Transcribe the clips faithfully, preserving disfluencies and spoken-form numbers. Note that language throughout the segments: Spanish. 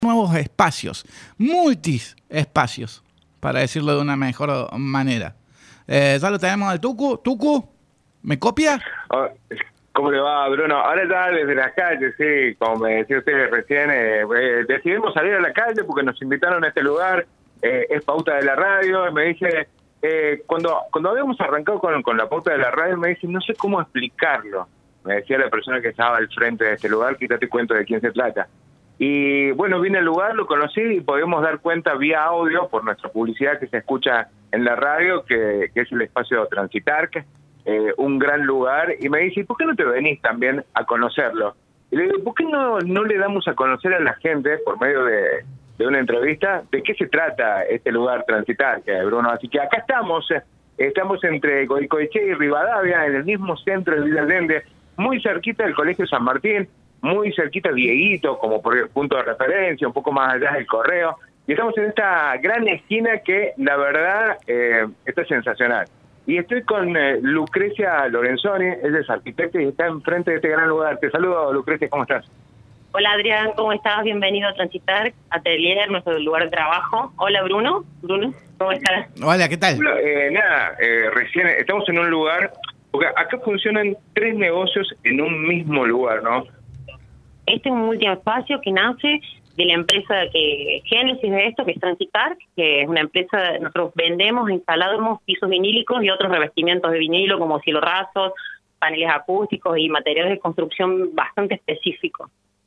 nuevos espacios, multis espacios, para decirlo de una mejor manera. Eh, ya lo tenemos al Tucu. Tucu, ¿me copia? Oh, ¿cómo le va, Bruno? Ahora ya desde las calles, sí, como me decía usted recién, eh, eh, decidimos salir a la calle porque nos invitaron a este lugar, eh, es pauta de la radio, y me dice, eh, cuando cuando habíamos arrancado con, con la pauta de la radio, me dice, no sé cómo explicarlo. Me decía la persona que estaba al frente de este lugar, quítate cuenta de quién se trata. Y bueno, vine al lugar, lo conocí y podemos dar cuenta vía audio por nuestra publicidad que se escucha en la radio, que, que es el espacio Transitar, eh, un gran lugar. Y me dice, ¿por qué no te venís también a conocerlo? Y le digo, ¿por qué no, no le damos a conocer a la gente, por medio de, de una entrevista, de qué se trata este lugar Transitar, que Bruno? Así que acá estamos, estamos entre Goicoechea y Rivadavia, en el mismo centro de Villa Allende, muy cerquita del Colegio San Martín, muy cerquita de Dieguito, como por punto de referencia, un poco más allá del Correo. Y estamos en esta gran esquina que, la verdad, eh, está sensacional. Y estoy con eh, Lucrecia Lorenzoni, ella es arquitecta y está enfrente de este gran lugar. Te saludo, Lucrecia, ¿cómo estás? Hola, Adrián, ¿cómo estás? Bienvenido a Transitar, Atelier, nuestro lugar de trabajo. Hola, Bruno. Bruno, ¿cómo estás? Hola, ¿qué tal? Eh, nada, eh, recién estamos en un lugar, porque acá funcionan tres negocios en un mismo lugar, ¿no? Este es un último espacio que nace de la empresa que génesis de esto, que es Transitar, que es una empresa, nosotros vendemos, instalamos pisos vinílicos y otros revestimientos de vinilo como cielo rasos, paneles acústicos y materiales de construcción bastante específicos.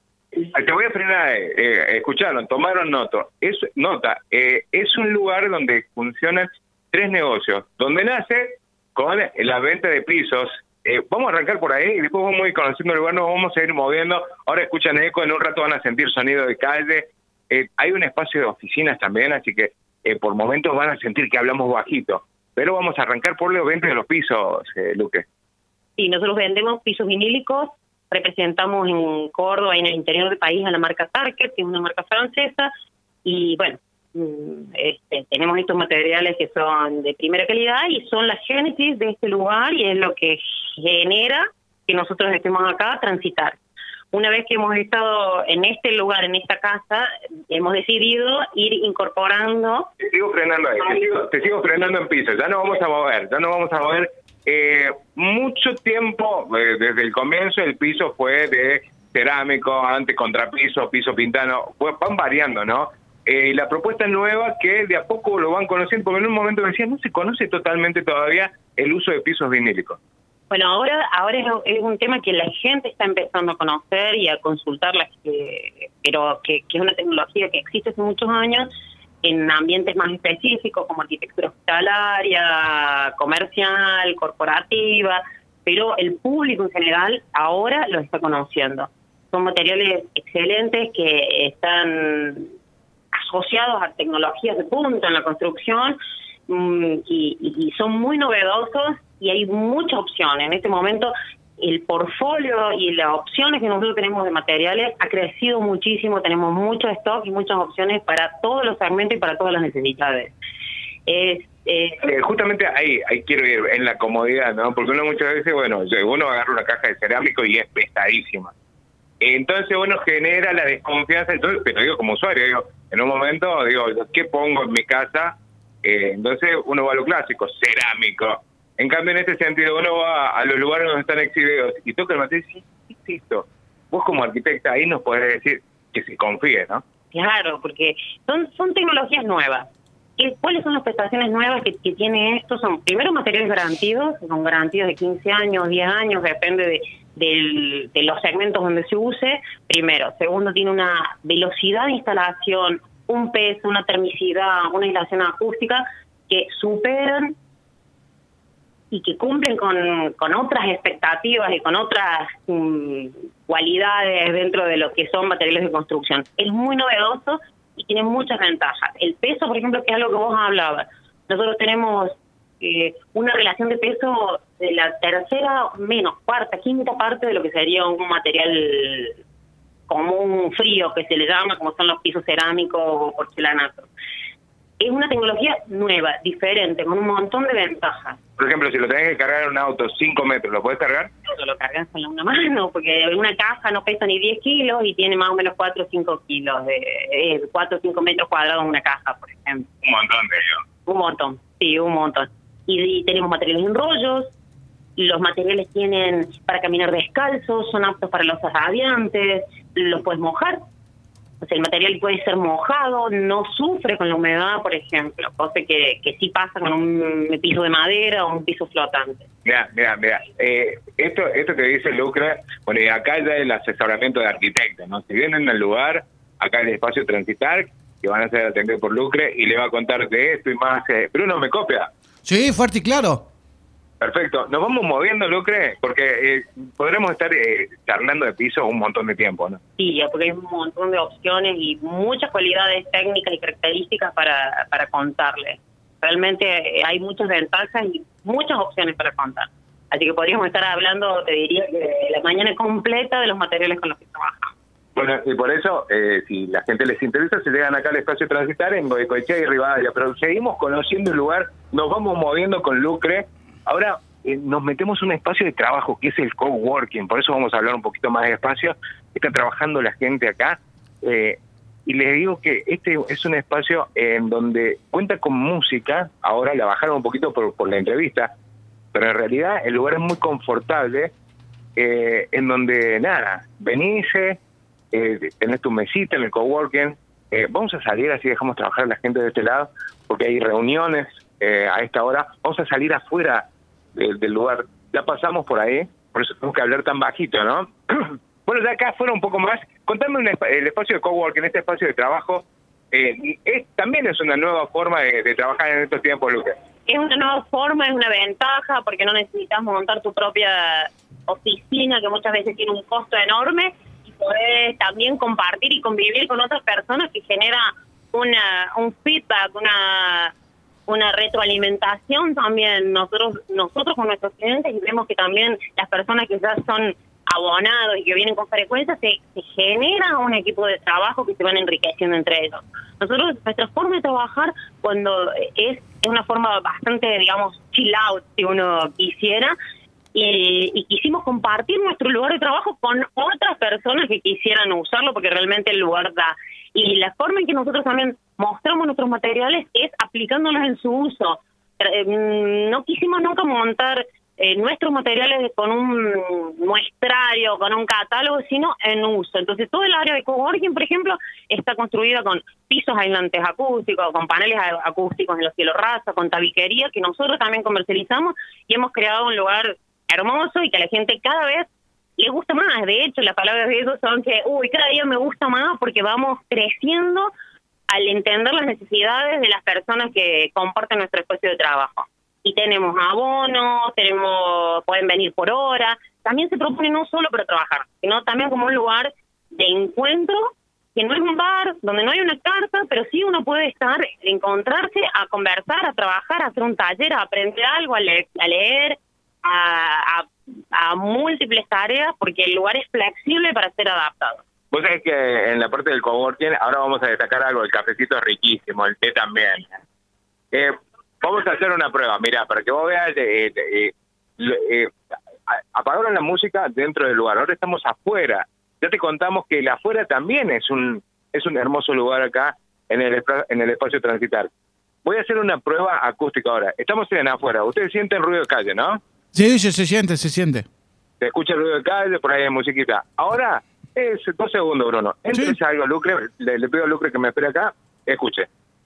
Te voy a frenar, eh, eh, escucharon, tomaron nota. Es, nota, eh, es un lugar donde funcionan tres negocios, donde nace con la venta de pisos. Eh, vamos a arrancar por ahí y después vamos a ir conociendo el lugar, nos vamos a ir moviendo. Ahora escuchan eco, en un rato van a sentir sonido de calle. Eh, hay un espacio de oficinas también, así que eh, por momentos van a sentir que hablamos bajito. Pero vamos a arrancar por la venta de los pisos, eh, Luque. Sí, nosotros vendemos pisos vinílicos, representamos en Córdoba y en el interior del país a la marca Target, que es una marca francesa, y bueno, Este, tenemos estos materiales que son de primera calidad y son la génesis de este lugar y es lo que genera que nosotros estemos acá a transitar. Una vez que hemos estado en este lugar, en esta casa, hemos decidido ir incorporando... Te sigo frenando ahí, te sigo, te sigo frenando en piso, ya no vamos a mover, ya no vamos a mover. Eh, mucho tiempo, eh, desde el comienzo, el piso fue de cerámico, antes contrapiso, piso pintano, fue, van variando, ¿no? Eh, la propuesta nueva que de a poco lo van conociendo, porque en un momento decían, no se conoce totalmente todavía el uso de pisos vinílicos. Bueno, ahora ahora es, es un tema que la gente está empezando a conocer y a consultar, que, pero que, que es una tecnología que existe hace muchos años en ambientes más específicos como arquitectura hospitalaria, comercial, corporativa, pero el público en general ahora lo está conociendo. Son materiales excelentes que están asociados a tecnologías de punta en la construcción mmm, y, y son muy novedosos y hay muchas opciones. En este momento el portfolio y las opciones que nosotros tenemos de materiales ha crecido muchísimo, tenemos mucho stock y muchas opciones para todos los segmentos y para todas las necesidades. Es, es... Eh, justamente ahí, ahí quiero ir, en la comodidad, ¿no? Porque uno muchas veces, bueno, uno agarra una caja de cerámico y es pesadísima. Entonces uno genera la desconfianza, entonces, pero digo como usuario, digo, en un momento digo, ¿qué pongo en mi casa? Eh, entonces uno va a lo clásico, cerámico. En cambio, en este sentido, uno va a los lugares donde están exhibidos y toca el material y dice, ¿qué es esto? Vos como arquitecta ahí nos podés decir que se confíe, ¿no? Claro, porque son son tecnologías nuevas. ¿Cuáles son las prestaciones nuevas que, que tiene esto? Son primero materiales garantidos, son garantías de quince años, diez años, depende de, de, de los segmentos donde se use. Primero. Segundo, tiene una velocidad de instalación, un peso, una termicidad, una aislación acústica que superan y que cumplen con, con otras expectativas y con otras um, cualidades dentro de lo que son materiales de construcción. Es muy novedoso y tiene muchas ventajas. El peso, por ejemplo, que es algo que vos hablabas. Nosotros tenemos eh, una relación de peso de la tercera, menos, cuarta, quinta parte de lo que sería un material común, frío, que se le llama, como son los pisos cerámicos o porcelanatos. es una tecnología nueva, diferente, con un montón de ventajas. Por ejemplo, si lo tenés que cargar en un auto cinco metros, ¿lo podés cargar? No lo cargas con una mano, porque una caja no pesa ni diez kilos y tiene más o menos cuatro o cinco kilos, de eh, cuatro o cinco metros cuadrados una caja, por ejemplo. Un montón de ellos. Un montón, sí, un montón. Y, y tenemos materiales en rollos, los materiales tienen para caminar descalzos, son aptos para los radiantes, los puedes mojar. O sea, el material puede ser mojado, no sufre con la humedad, por ejemplo, cosa que, que sí pasa con un piso de madera o un piso flotante. Mira, mira, mira, eh, esto esto que dice Lucre, bueno, y acá ya el asesoramiento de arquitectos, ¿no? Si vienen al lugar, acá el espacio Transitar, que van a ser atendidos por Lucre, y le va a contar de esto y más. Eh, Bruno, ¿me copia? Sí, fuerte y claro. Perfecto. Nos vamos moviendo, Lucre, porque eh, podremos estar eh, charlando de piso un montón de tiempo, ¿no? Sí, porque hay un montón de opciones y muchas cualidades técnicas y características para, para contarles. Realmente eh, hay muchas ventajas y muchas opciones para contar. Así que podríamos estar hablando, te diría, de la mañana completa de los materiales con los que trabajamos. Bueno, y por eso, eh, si la gente les interesa, se llegan acá al espacio Transitar en Goicoechea y Rivadavia, pero seguimos conociendo el lugar, nos vamos moviendo con Lucre. Ahora eh, nos metemos en un espacio de trabajo que es el coworking, por eso vamos a hablar un poquito más de espacio. Está trabajando la gente acá eh, y les digo que este es un espacio en donde cuenta con música. Ahora la bajaron un poquito por, por la entrevista, pero en realidad el lugar es muy confortable, eh, en donde nada, venís, eh, tenés tu mesita en el coworking. Eh, vamos a salir, así dejamos trabajar a la gente de este lado, porque hay reuniones eh, a esta hora. Vamos a salir afuera de, del lugar. Ya pasamos por ahí, por eso tenemos que hablar tan bajito, ¿no? Bueno, de acá afuera un poco más. Contame un, el espacio de coworking, este espacio de trabajo, eh, es, también es una nueva forma de, de trabajar en estos tiempos, Lucas. Es una nueva forma, es una ventaja, porque no necesitas montar tu propia oficina, que muchas veces tiene un costo enorme, y podés también compartir y convivir con otras personas, que genera una un feedback, una una retroalimentación también nosotros nosotros con nuestros clientes, y vemos que también las personas que ya son abonados y que vienen con frecuencia, se, se genera un equipo de trabajo que se van enriqueciendo entre ellos. Nosotros, nuestra forma de trabajar, cuando es, es una forma bastante, digamos, chill out, si uno quisiera, y, y quisimos compartir nuestro lugar de trabajo con otras personas que quisieran usarlo, porque realmente el lugar da. Y la forma en que nosotros también mostramos nuestros materiales es aplicándolos en su uso. No quisimos nunca montar eh, nuestros materiales con un muestrario, con un catálogo, sino en uso. Entonces, todo el área de coworking, por ejemplo, está construida con pisos aislantes acústicos, con paneles acústicos en los cielos rasos, con tabiquería, que nosotros también comercializamos, y hemos creado un lugar hermoso y que a la gente cada vez le gusta más. De hecho, las palabras de ellos son que, uy, cada día me gusta más, porque vamos creciendo al entender las necesidades de las personas que comparten nuestro espacio de trabajo. Y tenemos abonos, tenemos, pueden venir por hora. También se propone no solo para trabajar, sino también como un lugar de encuentro, que no es un bar, donde no hay una carta, pero sí uno puede estar, encontrarse, a conversar, a trabajar, a hacer un taller, a aprender algo, a leer, a, leer, a, a, a múltiples tareas, porque el lugar es flexible para ser adaptado. Vos sabés que en la parte del coworking, ahora vamos a destacar algo, el cafecito es riquísimo, el té también. Eh, vamos a hacer una prueba, mira, para que vos veas, eh, eh, eh, apagaron la música dentro del lugar, ahora estamos afuera. Ya te contamos que el afuera también es un es un hermoso lugar acá en el en el espacio Transitar. Voy a hacer una prueba acústica ahora. Estamos en afuera, ustedes sienten ruido de calle, ¿no? Sí, sí, se siente, se siente. Se escucha el ruido de calle, por ahí hay musiquita. Ahora, es dos segundos, Bruno. Entonces sí. algo, Lucre, le, le pido a Lucre que me espere acá, escuche.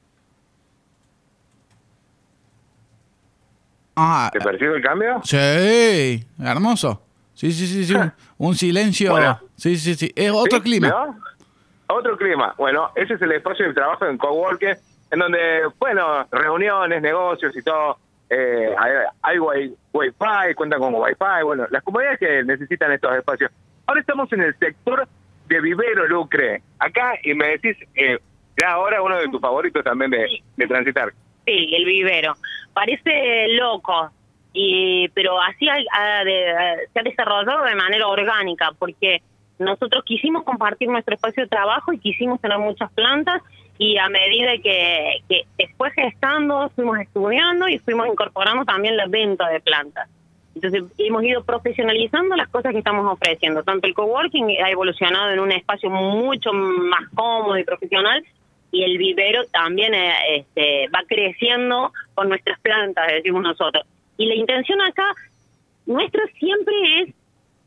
Ah, ¿Te percibe el cambio? Sí, hermoso. Sí, sí, sí, sí. Un silencio. Bueno, sí, sí, sí. Es otro ¿sí? clima. ¿No? Otro clima. Bueno, ese es el espacio de trabajo en coworking, en donde, bueno, reuniones, negocios y todo. Eh, hay, hay wifi, cuentan con wifi, bueno, las comunidades que necesitan estos espacios. Ahora estamos en el sector de vivero, Lucre. Acá, y me decís, eh, ya ahora uno de tus favoritos también de, sí. de transitar. Sí, el vivero. Parece loco, y pero así ha, ha de, se ha desarrollado de manera orgánica, porque nosotros quisimos compartir nuestro espacio de trabajo y quisimos tener muchas plantas, y a medida que, que después gestando, fuimos estudiando y fuimos incorporando también la venta de plantas. Entonces hemos ido profesionalizando las cosas que estamos ofreciendo. Tanto el coworking ha evolucionado en un espacio mucho más cómodo y profesional, y el vivero también eh, este, va creciendo con nuestras plantas, decimos nosotros. Y la intención acá nuestra siempre es,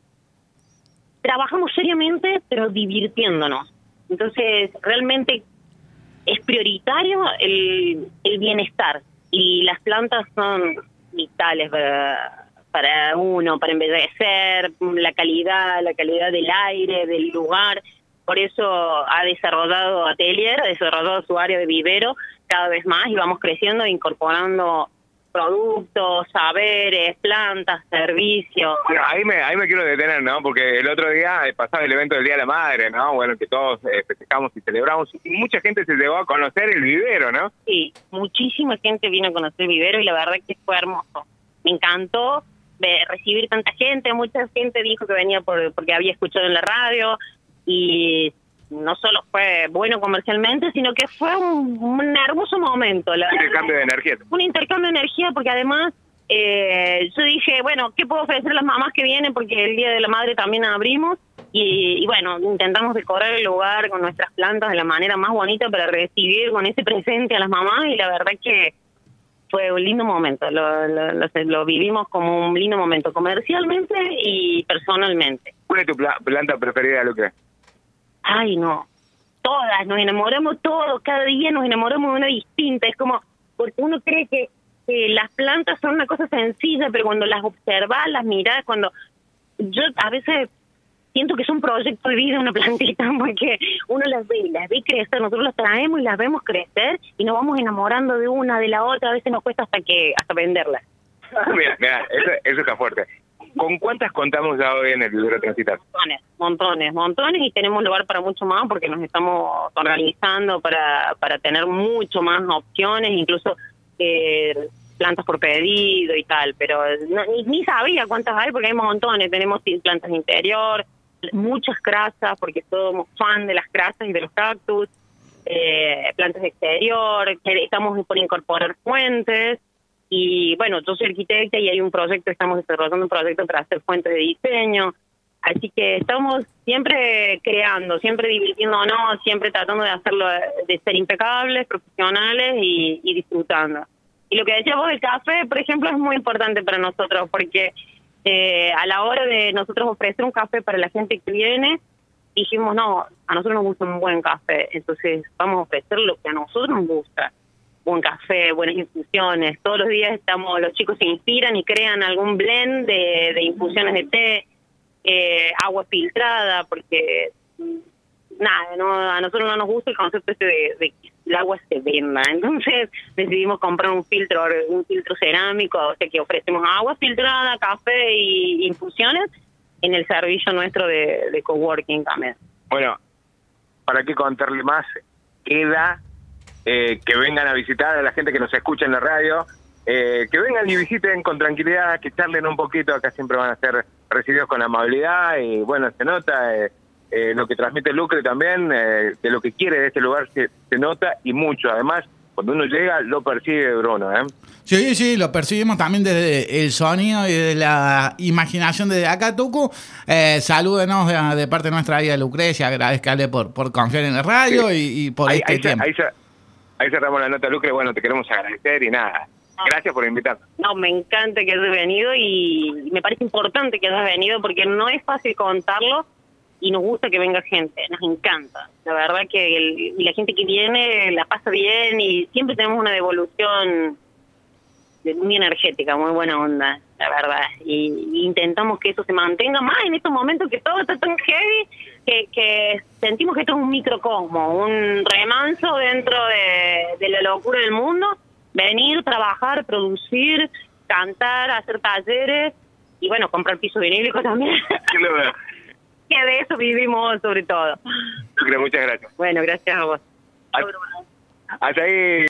trabajamos seriamente, pero divirtiéndonos. Entonces, realmente es prioritario el, el bienestar, y las plantas son vitales para, para uno, para embellecer, la calidad, la calidad del aire, del lugar. Por eso ha desarrollado Atelier, ha desarrollado su área de vivero cada vez más, y vamos creciendo e incorporando productos, saberes, plantas, servicios. Bueno, ahí me, ahí me quiero detener, ¿no? Porque el otro día pasaba el evento del Día de la Madre, ¿no? Bueno, que todos eh, festejamos y celebramos, y mucha gente se llegó a conocer el vivero, ¿no? Sí, muchísima gente vino a conocer el vivero, y la verdad que fue hermoso. Me encantó de recibir tanta gente. Mucha gente dijo que venía por porque había escuchado en la radio, y no solo fue bueno comercialmente, sino que fue un, un hermoso momento. La, un intercambio de energía. Un intercambio de energía, porque además eh, yo dije, bueno, ¿qué puedo ofrecer a las mamás que vienen? Porque el Día de la Madre también abrimos, y, y bueno, intentamos decorar el lugar con nuestras plantas de la manera más bonita para recibir con ese presente a las mamás, y la verdad que fue un lindo momento. Lo, lo, lo, lo vivimos como un lindo momento, comercialmente y personalmente. ¿Cuál es tu pla planta preferida, Lucre? Ay, no. Todas, nos enamoramos todos, cada día nos enamoramos de una distinta. Es como, porque uno cree que, que las plantas son una cosa sencilla, pero cuando las observas, las miras, cuando... Yo a veces siento que es un proyecto de vida una plantita, porque uno las ve y las ve crecer, nosotros las traemos y las vemos crecer, y nos vamos enamorando de una, de la otra. A veces nos cuesta hasta que hasta venderlas. Mira, mira, eso, eso está fuerte. ¿Con cuántas contamos ya hoy en el vivero Transitar? Montones, montones, montones, y tenemos lugar para mucho más, porque nos estamos organizando para, para tener mucho más opciones, incluso eh, plantas por pedido y tal, pero no, ni, ni sabía cuántas hay, porque hay montones. Tenemos plantas de interior, muchas crasas, porque somos fan de las crasas y de los cactus, eh, plantas de exterior, que estamos por incorporar fuentes. Y bueno, yo soy arquitecta y hay un proyecto, estamos desarrollando un proyecto para hacer fuentes de diseño. Así que estamos siempre creando, siempre divirtiéndonos, siempre tratando de hacerlo, de ser impecables, profesionales y, y disfrutando. Y lo que decías vos del café, por ejemplo, es muy importante para nosotros, porque eh, a la hora de nosotros ofrecer un café para la gente que viene, dijimos, no, a nosotros nos gusta un buen café, entonces vamos a ofrecer lo que a nosotros nos gusta. Buen café, buenas infusiones. Todos los días estamos, los chicos se inspiran y crean algún blend de, de infusiones de té, eh, agua filtrada, porque nada, no, a nosotros no nos gusta el concepto este de, de que el agua se venda. Entonces decidimos comprar un filtro, un filtro cerámico, o sea que ofrecemos agua filtrada, café y infusiones en el servicio nuestro de, de coworking también. Bueno, ¿para qué contarle más? Queda eh, que vengan a visitar a la gente que nos escucha en la radio, eh, que vengan y visiten con tranquilidad, que charlen un poquito. Acá siempre van a ser recibidos con amabilidad, y bueno, se nota eh, eh, lo que transmite Lucre también, eh, de lo que quiere de este lugar se, se nota, y mucho. Además, cuando uno llega, lo percibe, Bruno, ¿eh? Sí, sí, lo percibimos también desde el sonido y de la imaginación desde acá, Tucu. Eh, salúdenos de, de parte nuestra amiga Lucrecia, agradezcale por, por confiar en la radio, sí, y, y por ahí, este ahí, tiempo. Ahí, ahí cerramos la nota, Lucre. Bueno, te queremos agradecer y nada. Gracias por invitarnos. No, me encanta que hayas venido, y me parece importante que hayas venido, porque no es fácil contarlo, y nos gusta que venga gente, nos encanta. La verdad que el, y la gente que viene la pasa bien, y siempre tenemos una devolución muy energética, muy buena onda, la verdad. Y, y intentamos que eso se mantenga más en estos momentos que todo está tan heavy, que, que sentimos que esto es un microcosmo, un remanso dentro de, de la locura del mundo. Venir, trabajar, producir, cantar, hacer talleres y bueno, comprar piso vinílico también. Que de eso vivimos sobre todo. Muchas gracias. Bueno, gracias a vos. Hasta ahí.